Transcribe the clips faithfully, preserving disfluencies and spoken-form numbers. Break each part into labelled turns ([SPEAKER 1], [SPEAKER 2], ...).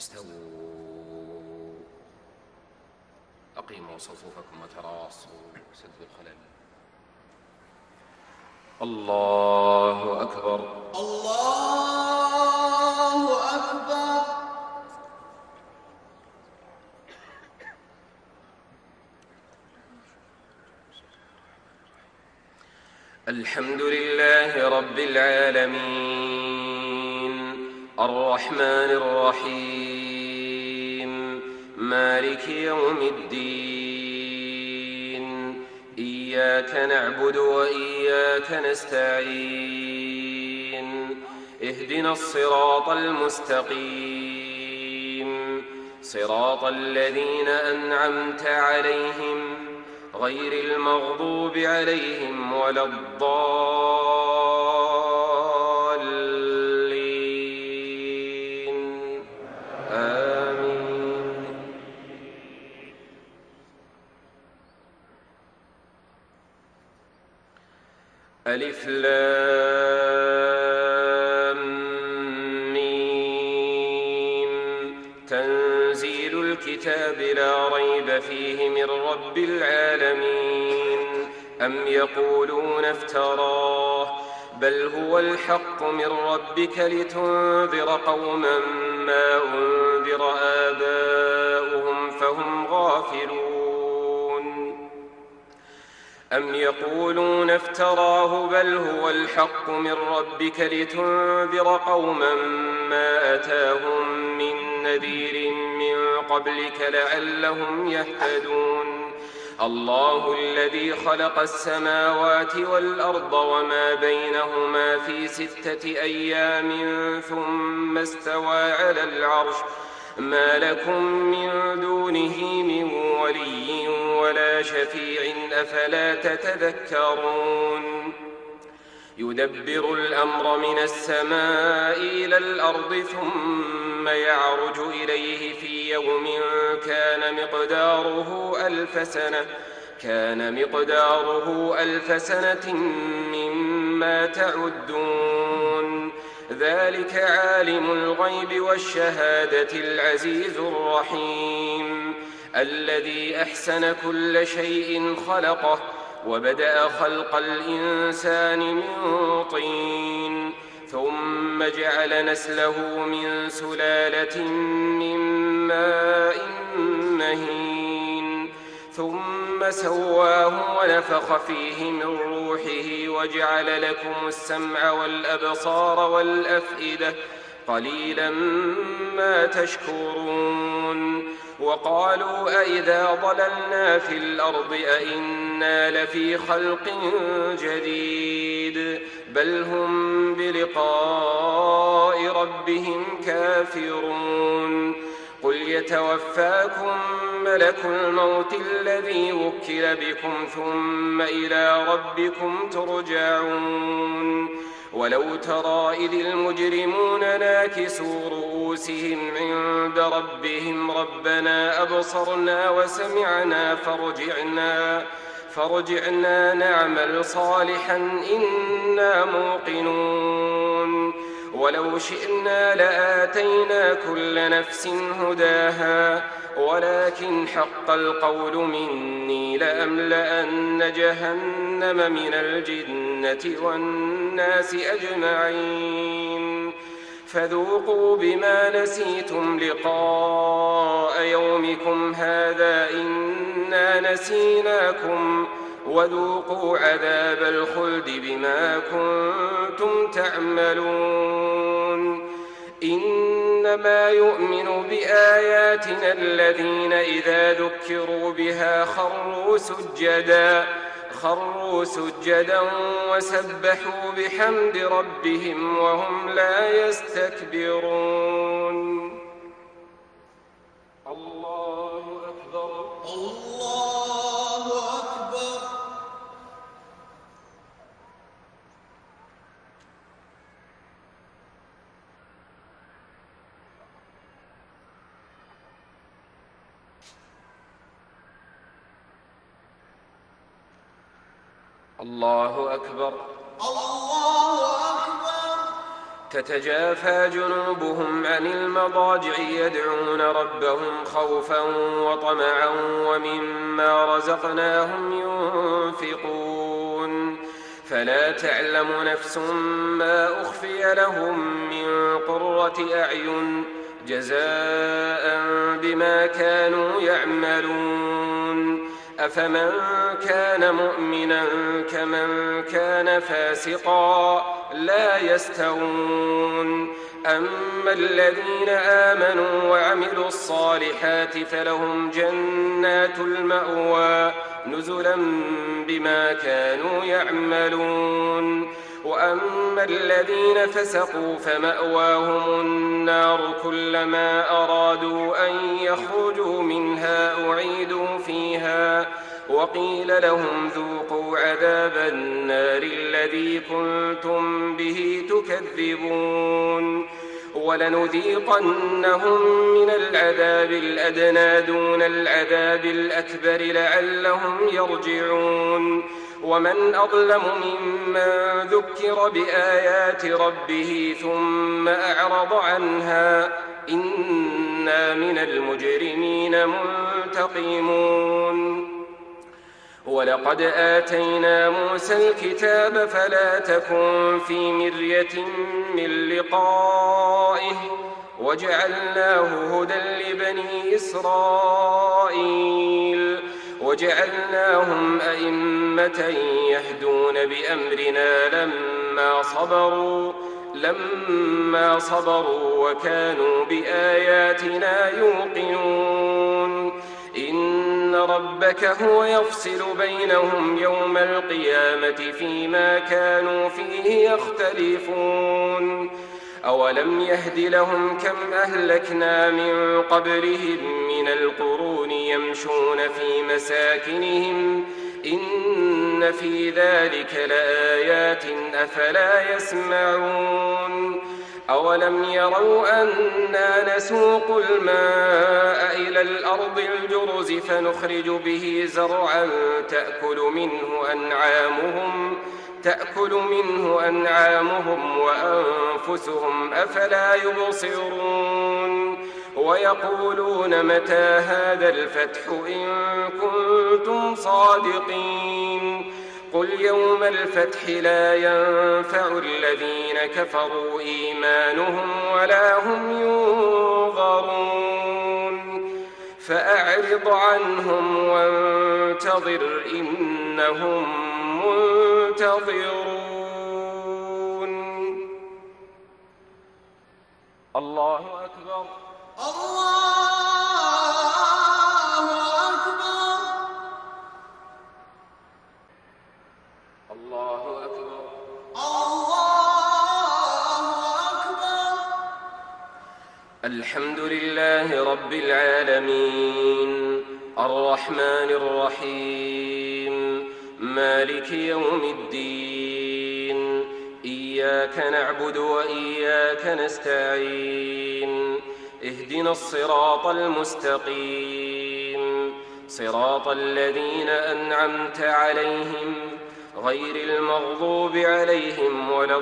[SPEAKER 1] استووا. أقيموا صفوفكم وتراصوا سدوا الخلل. الله أكبر.
[SPEAKER 2] الله أكبر.
[SPEAKER 1] الحمد لله رب العالمين الرحمن الرحيم مالك يوم الدين. إياك نعبد وإياك نستعين. اهدنا الصراط المستقيم صراط الذين أنعمت عليهم غير المغضوب عليهم ولا الضالين. آمين. ألف لام ميم. تنزيل الكتاب لا ريب فيه من رب العالمين. أم يقولون افتراه بل هو الحق من ربك لتنذر قوما ما أنذر آباؤهم فهم غافلون. أم يقولون افتراه بل هو الحق من ربك لتنذر قوما ما أتاهم من نذير من قبلك لعلهم يهتدون. الله الذي خلق السماوات والأرض وما بينهما في ستة أيام ثم استوى على العرش ما لكم من دونه من ولي ولا شفيع أفلا تتذكرون. يدبر الأمر من السماء إلى الأرض ثم يعرج إليه في يوم كان مقداره ألف سنة كان مقداره ألف سنة مما تعدون. ذلك عالم الغيب والشهادة العزيز الرحيم الذي أحسن كل شيء خلقه وبدأ خلق الإنسان من طين ثم جعل نسله من سلالة من ماء مهين ثم سواه ونفخ فيه من روحه وجعل لكم السمع والأبصار والأفئدة قليلا ما تشكرون. وقالوا أئذا ضللنا في الأرض أئنا لفي خلق جديد بل هم بلقاء ربهم كافرون. قل يتوفاكم ملك الموت الذي وكل بكم ثم إلى ربكم ترجعون. ولو ترى إذ المجرمون ناكسوا رؤوسهم عند ربهم ربنا أبصرنا وسمعنا فارجعنا فارجعنا نعمل صالحا إنا موقنون. ولو شئنا لآتينا كل نفس هداها ولكن حق القول مني لأملأن جهنم من الجنة والناس أجمعين. فذوقوا بما نسيتم لقاء يومكم هذا إنا نسيناكم وذوقوا عذاب الخلد بما كنتم تعملون. إنما يؤمن بآياتنا الذين إذا ذكروا بها خروا سجدا خروا سجدا وسبحوا بحمد ربهم وهم لا يستكبرون. الله أكبر.
[SPEAKER 2] الله أكبر.
[SPEAKER 1] الله أكبر.
[SPEAKER 2] الله أكبر.
[SPEAKER 1] تتجافى جنوبهم عن المضاجع يدعون ربهم خوفا وطمعا ومما رزقناهم ينفقون فلا تعلم نفس ما أخفي لهم من قرة أعين جزاء بما كانوا يعملون أفمن كان مؤمنا كمن كان فاسقا لا يستوون أما الذين آمنوا وعملوا الصالحات فلهم جنات المأوى نزلا بما كانوا يعملون وأما الذين فسقوا فمأواهم النار كلما أرادوا أن يخرجوا منها أعيدوا فيها وقيل لهم ذوقوا عذاب النار الذي كنتم به تكذبون ولنذيقنهم من العذاب الأدنى دون العذاب الأكبر لعلهم يرجعون ومن أظلم ممن ذكر بآيات ربه ثم أعرض عنها إنا من المجرمين منتقمون ولقد آتينا موسى الكتاب فلا تكن في مرية من لقائه وجعلناه هدى لبني إسرائيل وجعلناهم أئمة يهدون بأمرنا لما صبروا لما صبروا وكانوا بآياتنا يوقنون إن ربك هو يفصل بينهم يوم القيامة فيما كانوا فيه يختلفون أولم يهد لهم كم أهلكنا من قبلهم من القرون يمشون في مساكنهم إن في ذلك لآيات أفلا يسمعون أولم يروا أنا نسوق الماء إلى الأرض الجرز فنخرج به زرعا تأكل منه أنعامهم تأكل منه أنعامهم وأنفسهم أفلا يبصرون ويقولون متى هذا الفتح إن كنتم صادقين قل يوم الفتح لا ينفع الذين كفروا إيمانهم ولا هم ينظرون فأعرض عنهم وانتظر إنهم منتظرون. الله أكبر.
[SPEAKER 2] الله أكبر.
[SPEAKER 1] الله أكبر.
[SPEAKER 2] الله أكبر.
[SPEAKER 1] الحمد لله رب العالمين الرحمن الرحيم مالك يوم الدين إياك نعبد وإياك نستعين اهدنا الصراط المستقيم صراط الذين أنعمت عليهم غير المغضوب عليهم ولا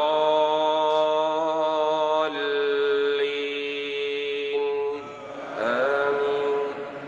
[SPEAKER 1] الضالين آمين.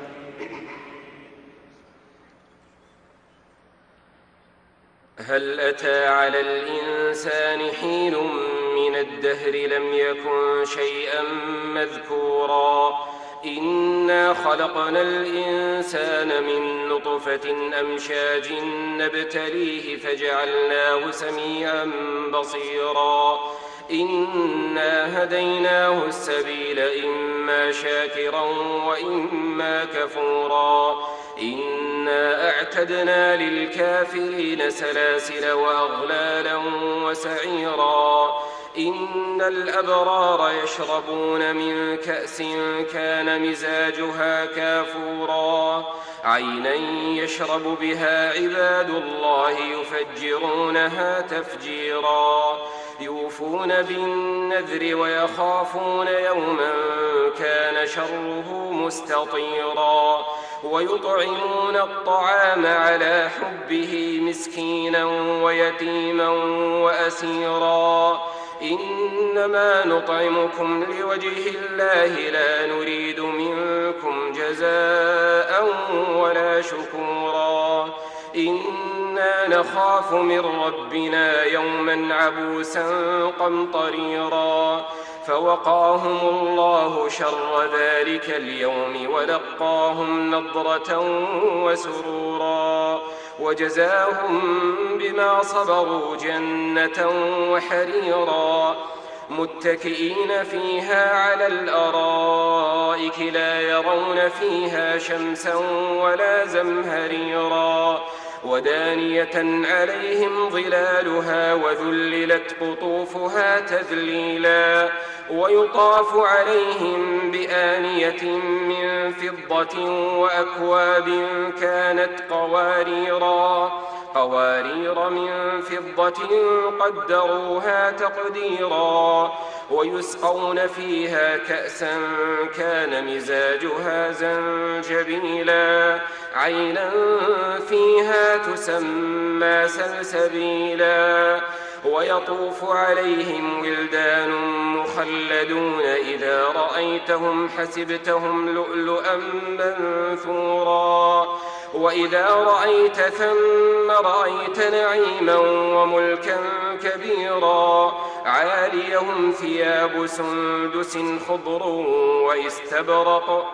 [SPEAKER 1] هل أتى على الإنسان حين من الدهر لم يكن شيئا مذكورا إنا خلقنا الإنسان من نطفة أمشاج نبتليه فجعلناه سميعا بصيرا إنا هديناه السبيل إما شاكرا وإما كفورا إنا أعتدنا للكافرين سلاسل وأغلالا وسعيرا إن الأبرار يشربون من كأس كان مزاجها كافورا عينا يشرب بها عباد الله يفجرونها تفجيرا يوفون بالنذر ويخافون يوما كان شره مستطيرا ويطعمون الطعام على حبه مسكينا ويتيما وأسيرا إنما نطعمكم لوجه الله لا نريد منكم جزاء ولا شكورا إنا نخاف من ربنا يوما عبوسا قمطريرا فوقاهم الله شر ذلك اليوم ولقاهم نضرة وسرورا وجزاهم بما صبروا جنة وحريرا متكئين فيها على الأرائك لا يرون فيها شمسا ولا زمهريرا ودانية عليهم ظلالها وذللت قطوفها تذليلا ويطاف عليهم بآنية من فضة وأكواب كانت قواريرا قوارير من فضة قدروها تقديرا ويسقون فيها كأسا كان مزاجها زنجبيلا عينا فيها تسمى سلسبيلا ويطوف عليهم ولدان مخلدون إذا رأيتهم حسبتهم لؤلؤا منثورا وإذا رأيت ثم رأيت نعيما وملكا كبيرا عاليهم ثياب سندس خضر واستبرق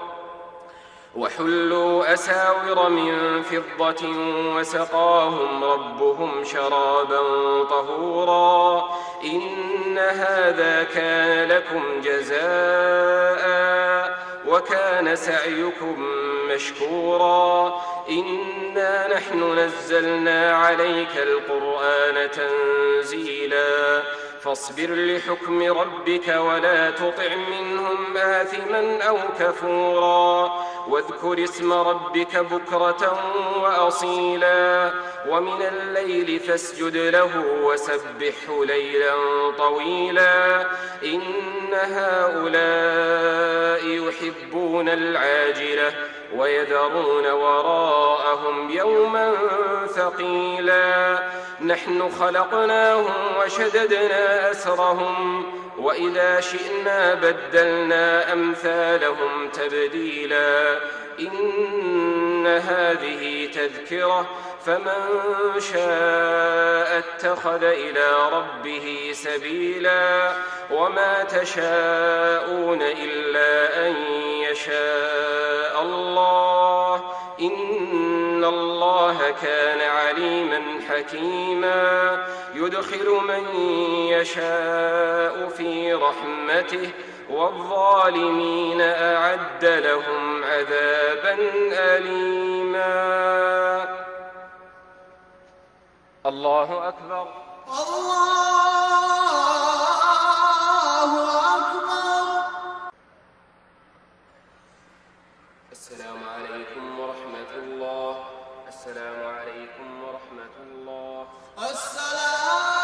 [SPEAKER 1] وحلوا أساور من فضة وسقاهم ربهم شرابا طهورا إن هذا كان لكم جزاء وكان سعيكم مشكورا إنا نحن نزلنا عليك القرآن تنزيلا فاصبر لحكم ربك ولا تطع منهم آثما أو كفورا واذكر اسم ربك بكرة وأصيلا ومن الليل فاسجد له وسبحه ليلا طويلا إن هؤلاء يحبون العاجلة ويذرون وراءهم يوما ثقيلا نحن خلقناهم وشددنا أسرهم وإذا شئنا بدلنا أمثالهم تبديلا إن هذه تذكرة فمن شاء اتخذ إلى ربه سبيلا وما تشاءون إلا أن يشاء الله إن الله كان عليما حكيما يدخل من يشاء في رحمته والظالمين أعد لهم عذابا أليما الله أكبر
[SPEAKER 2] الله أكبر.
[SPEAKER 1] السلام عليكم ورحمة الله. السلام عليكم ورحمة الله.
[SPEAKER 2] السلام